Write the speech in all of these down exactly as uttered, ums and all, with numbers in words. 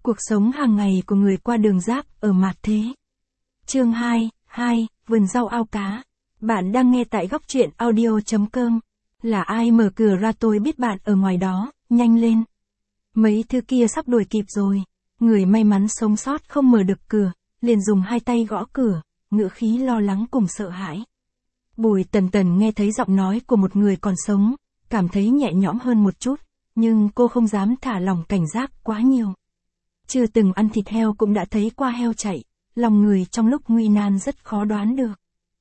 Cuộc sống hàng ngày của người qua đường Giáp ở Mạt Thế. Chương hai, hai, vườn rau ao cá. Bạn đang nghe tại góc truyện audio chấm com. Là ai mở cửa ra, tôi biết bạn ở ngoài đó, nhanh lên. Mấy thứ kia sắp đuổi kịp rồi. Người may mắn sống sót không mở được cửa, liền dùng hai tay gõ cửa, ngữ khí lo lắng cùng sợ hãi. Bùi Tần Tần nghe thấy giọng nói của một người còn sống, cảm thấy nhẹ nhõm hơn một chút, nhưng cô không dám thả lỏng cảnh giác quá nhiều. Chưa từng ăn thịt heo cũng đã thấy qua heo chạy, lòng người trong lúc nguy nan rất khó đoán được.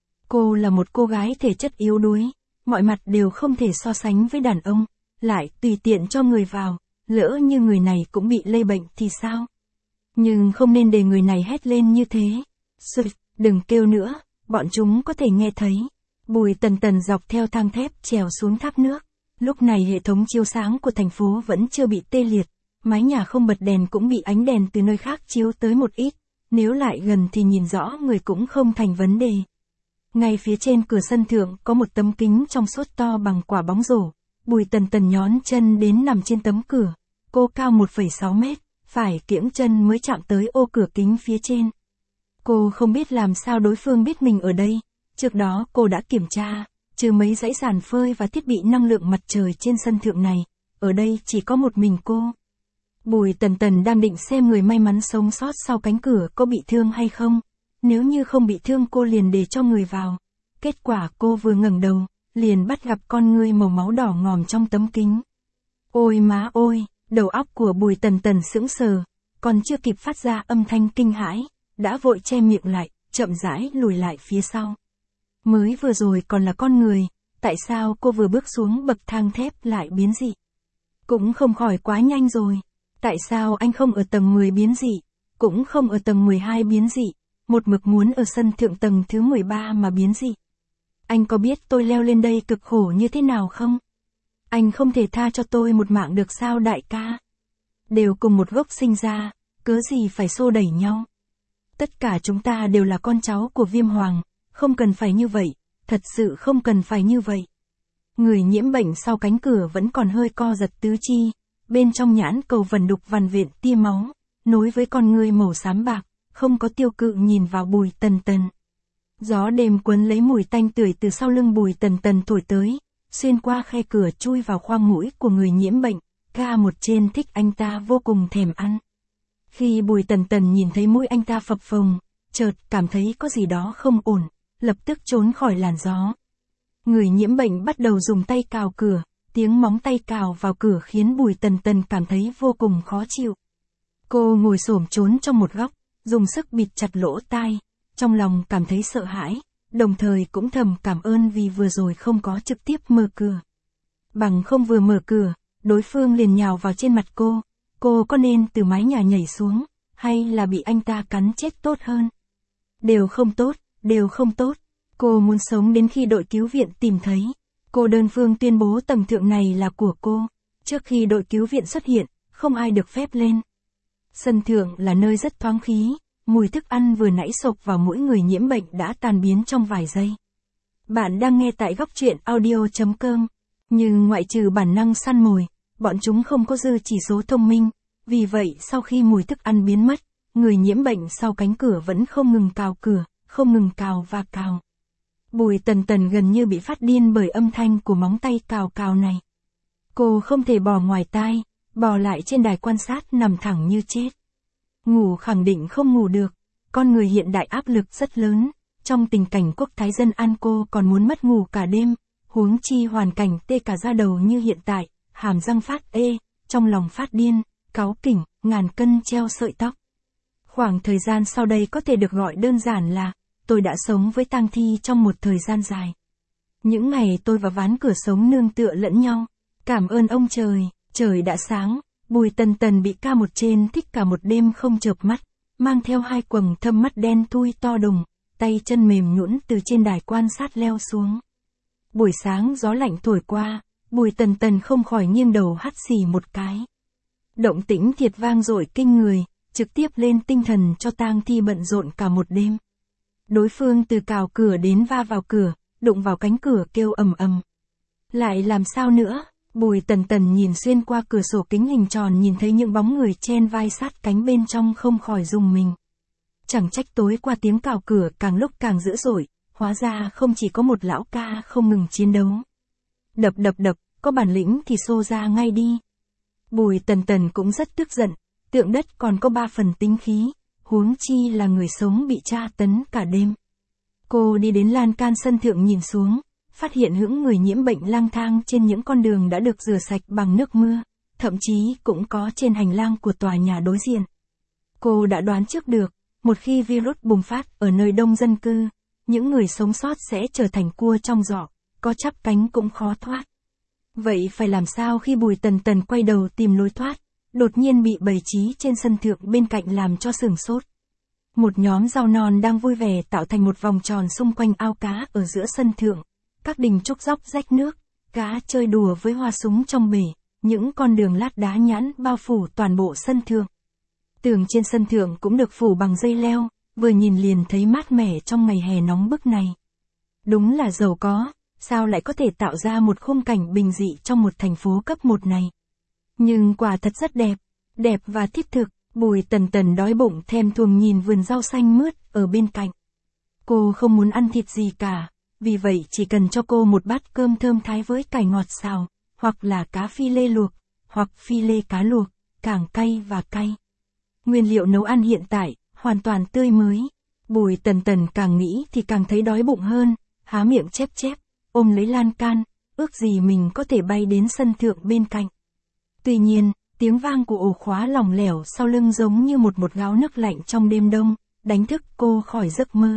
Cô là một cô gái thể chất yếu đuối, mọi mặt đều không thể so sánh với đàn ông, lại tùy tiện cho người vào, lỡ như người này cũng bị lây bệnh thì sao? Nhưng không nên để người này hét lên như thế. Sụt, đừng kêu nữa, bọn chúng có thể nghe thấy. Bùi Tần Tần dọc theo thang thép trèo xuống thác nước. Lúc này hệ thống chiếu sáng của thành phố vẫn chưa bị tê liệt, mái nhà không bật đèn cũng bị ánh đèn từ nơi khác chiếu tới một ít, nếu lại gần thì nhìn rõ người cũng không thành vấn đề. Ngay phía trên cửa sân thượng có một tấm kính trong suốt to bằng quả bóng rổ. Bùi Tần Tần nhón chân đến nằm trên tấm cửa. Cô cao một phẩy sáu mét, phải kiễng chân mới chạm tới ô cửa kính phía trên. Cô không biết làm sao đối phương biết mình ở đây. Trước đó cô đã kiểm tra, trừ mấy dãy sàn phơi và thiết bị năng lượng mặt trời trên sân thượng này, ở đây chỉ có một mình cô. Bùi Tần Tần đang định xem người may mắn sống sót sau cánh cửa có bị thương hay không. Nếu như không bị thương cô liền để cho người vào. Kết quả cô vừa ngẩng đầu, liền bắt gặp con ngươi màu máu đỏ ngòm trong tấm kính. Ôi má ôi, đầu óc của Bùi Tần Tần sững sờ, còn chưa kịp phát ra âm thanh kinh hãi, đã vội che miệng lại, chậm rãi lùi lại phía sau. Mới vừa rồi còn là con người, tại sao cô vừa bước xuống bậc thang thép lại biến dị? Cũng không khỏi quá nhanh rồi. Tại sao anh không ở tầng mười biến dị, cũng không ở tầng mười hai biến dị, một mực muốn ở sân thượng tầng thứ mười ba mà biến dị? Anh có biết tôi leo lên đây cực khổ như thế nào không? Anh không thể tha cho tôi một mạng được sao đại ca? Đều cùng một gốc sinh ra, cớ gì phải xô đẩy nhau? Tất cả chúng ta đều là con cháu của Viêm Hoàng, không cần phải như vậy, thật sự không cần phải như vậy. Người nhiễm bệnh sau cánh cửa vẫn còn hơi co giật tứ chi, bên trong nhãn cầu vần đục vằn vện tia máu, nối với con ngươi màu xám bạc, không có tiêu cự nhìn vào Bùi Tần Tần. Gió đêm cuốn lấy mùi tanh tưởi từ sau lưng Bùi Tần Tần thổi tới, xuyên qua khe cửa chui vào khoang mũi của người nhiễm bệnh, ca một trên thích anh ta vô cùng thèm ăn. Khi Bùi Tần Tần nhìn thấy mũi anh ta phập phồng, chợt cảm thấy có gì đó không ổn, lập tức trốn khỏi làn gió. Người nhiễm bệnh bắt đầu dùng tay cào cửa, tiếng móng tay cào vào cửa khiến Bùi Tần Tần cảm thấy vô cùng khó chịu. Cô ngồi xổm trốn trong một góc, dùng sức bịt chặt lỗ tai, trong lòng cảm thấy sợ hãi, đồng thời cũng thầm cảm ơn vì vừa rồi không có trực tiếp mở cửa. Bằng không vừa mở cửa, đối phương liền nhào vào trên mặt cô, cô có nên từ mái nhà nhảy xuống, hay là bị anh ta cắn chết tốt hơn? Đều không tốt, đều không tốt. Cô muốn sống đến khi đội cứu viện tìm thấy. Cô đơn phương tuyên bố tầng thượng này là của cô. Trước khi đội cứu viện xuất hiện, không ai được phép lên. Sân thượng là nơi rất thoáng khí, mùi thức ăn vừa nãy sộc vào mỗi người nhiễm bệnh đã tan biến trong vài giây. Bạn đang nghe tại góc truyện audio chấm com. Nhưng ngoại trừ bản năng săn mồi, bọn chúng không có dư chỉ số thông minh. Vì vậy sau khi mùi thức ăn biến mất, người nhiễm bệnh sau cánh cửa vẫn không ngừng cào cửa, không ngừng cào và cào. Bùi Tần Tần gần như bị phát điên bởi âm thanh của móng tay cào cào này. Cô không thể bò ngoài tai, bò lại trên đài quan sát nằm thẳng như chết. Ngủ khẳng định không ngủ được, con người hiện đại áp lực rất lớn, trong tình cảnh quốc thái dân an cô còn muốn mất ngủ cả đêm, huống chi hoàn cảnh tê cả da đầu như hiện tại, hàm răng phát ê, trong lòng phát điên, cáu kỉnh, ngàn cân treo sợi tóc. Khoảng thời gian sau đây có thể được gọi đơn giản là tôi đã sống với tang thi trong một thời gian dài. Những ngày tôi và ván cửa sống nương tựa lẫn nhau. Cảm ơn ông trời, trời đã sáng. Bùi Tần Tần bị ca một trên thích cả một đêm không chợp mắt, mang theo hai quầng thâm mắt đen thui to đùng, tay chân mềm nhũn từ trên đài quan sát leo xuống. Buổi sáng gió lạnh thổi qua, Bùi Tần Tần không khỏi nghiêng đầu hắt xì một cái. Động tĩnh thiệt vang dội kinh người, trực tiếp lên tinh thần cho tang thi bận rộn cả một đêm. Đối phương từ cào cửa đến va vào cửa, đụng vào cánh cửa kêu ầm ầm. Lại làm sao nữa? Bùi Tần Tần nhìn xuyên qua cửa sổ kính hình tròn nhìn thấy những bóng người chen vai sát cánh bên trong không khỏi rùng mình. Chẳng trách tối qua tiếng cào cửa càng lúc càng dữ dội, hóa ra không chỉ có một lão ca không ngừng chiến đấu. Đập đập đập, có bản lĩnh thì xô ra ngay đi. Bùi Tần Tần cũng rất tức giận, tượng đất còn có ba phần tính khí, huống chi là người sống bị tra tấn cả đêm. Cô đi đến lan can sân thượng nhìn xuống, phát hiện hững người nhiễm bệnh lang thang trên những con đường đã được rửa sạch bằng nước mưa, thậm chí cũng có trên hành lang của tòa nhà đối diện. Cô đã đoán trước được, một khi virus bùng phát ở nơi đông dân cư, những người sống sót sẽ trở thành cua trong giỏ, có chắp cánh cũng khó thoát. Vậy phải làm sao khi Bùi Tần Tần quay đầu tìm lối thoát, đột nhiên bị bầy trí trên sân thượng bên cạnh làm cho sửng sốt. Một nhóm rau non đang vui vẻ tạo thành một vòng tròn xung quanh ao cá ở giữa sân thượng, các đình trúc dốc rách nước, cá chơi đùa với hoa súng trong bể, những con đường lát đá nhẵn bao phủ toàn bộ sân thượng. Tường trên sân thượng cũng được phủ bằng dây leo, vừa nhìn liền thấy mát mẻ trong ngày hè nóng bức này. Đúng là giàu có, sao lại có thể tạo ra một khung cảnh bình dị trong một thành phố cấp một này. Nhưng quả thật rất đẹp, đẹp và thiết thực. Bùi Tần Tần đói bụng thèm thuồng nhìn vườn rau xanh mướt ở bên cạnh. Cô không muốn ăn thịt gì cả, vì vậy chỉ cần cho cô một bát cơm thơm thái với cải ngọt xào, hoặc là cá phi lê luộc, hoặc phi lê cá luộc, càng cay và cay. Nguyên liệu nấu ăn hiện tại, hoàn toàn tươi mới. Bùi Tần Tần càng nghĩ thì càng thấy đói bụng hơn, há miệng chép chép, ôm lấy lan can, ước gì mình có thể bay đến sân thượng bên cạnh. Tuy nhiên, tiếng vang của ổ khóa lỏng lẻo sau lưng giống như một một gáo nước lạnh trong đêm đông, đánh thức cô khỏi giấc mơ.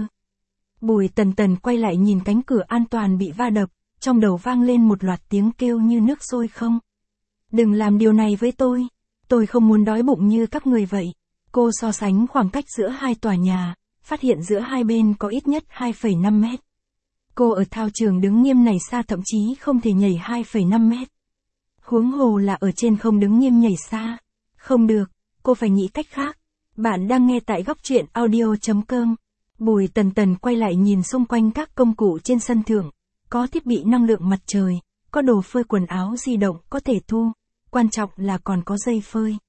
Bùi Tần Tần quay lại nhìn cánh cửa an toàn bị va đập, trong đầu vang lên một loạt tiếng kêu như nước sôi không. Đừng làm điều này với tôi, tôi không muốn đói bụng như các người vậy. Cô so sánh khoảng cách giữa hai tòa nhà, phát hiện giữa hai bên có ít nhất hai phẩy năm mét. Cô ở thao trường đứng nghiêm này xa thậm chí không thể nhảy hai phẩy năm mét. Huống hồ là ở trên không đứng nghiêm nhảy xa. Không được, cô phải nghĩ cách khác. Bạn đang nghe tại góc truyện audio chấm com. Bùi Tần Tần quay lại nhìn xung quanh các công cụ trên sân thượng. Có thiết bị năng lượng mặt trời, có đồ phơi quần áo di động có thể thu. Quan trọng là còn có dây phơi.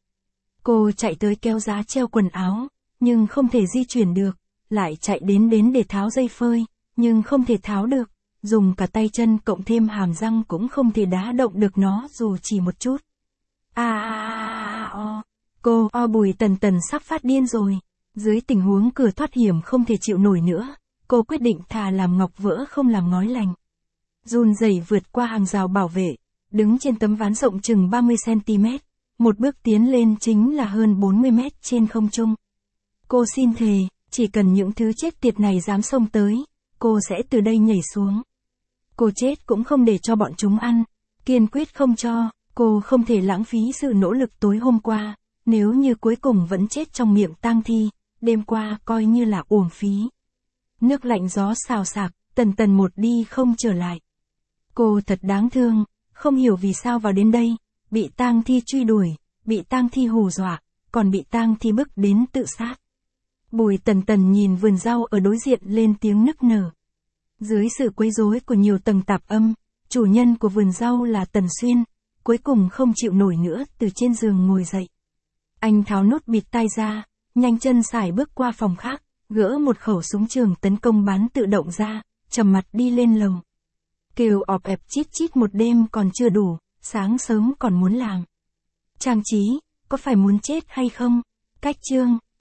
Cô chạy tới kéo giá treo quần áo, nhưng không thể di chuyển được. Lại chạy đến đến để tháo dây phơi, nhưng không thể tháo được. Dùng cả tay chân cộng thêm hàm răng cũng không thể đá động được nó dù chỉ một chút. A a a o. Cô o Bùi Tần Tần sắp phát điên rồi. Dưới tình huống cửa thoát hiểm không thể chịu nổi nữa, cô quyết định thà làm ngọc vỡ không làm ngói lành. Run rẩy vượt qua hàng rào bảo vệ, đứng trên tấm ván rộng chừng ba mươi xăng ti mét, một bước tiến lên chính là hơn bốn mươi mét trên không trung. Cô xin thề, chỉ cần những thứ chết tiệt này dám xông tới, cô sẽ từ đây nhảy xuống. Cô chết cũng không để cho bọn chúng ăn, kiên quyết không cho, cô không thể lãng phí sự nỗ lực tối hôm qua, nếu như cuối cùng vẫn chết trong miệng tang thi, đêm qua coi như là uổng phí. Nước lạnh gió xào xạc, Tần Tần một đi không trở lại. Cô thật đáng thương, không hiểu vì sao vào đến đây, bị tang thi truy đuổi, bị tang thi hù dọa, còn bị tang thi bức đến tự sát. Bùi Tần Tần nhìn vườn rau ở đối diện lên tiếng nức nở. Dưới sự quấy rối của nhiều tầng tạp âm, chủ nhân của vườn rau là Tần Xuyên, cuối cùng không chịu nổi nữa từ trên giường ngồi dậy. Anh tháo nút bịt tai ra, nhanh chân sải bước qua phòng khác, gỡ một khẩu súng trường tấn công bắn tự động ra, trầm mặt đi lên lầu. Kêu ọp ẹp chít chít một đêm còn chưa đủ, sáng sớm còn muốn làm. Trang trí, có phải muốn chết hay không? Cách chương.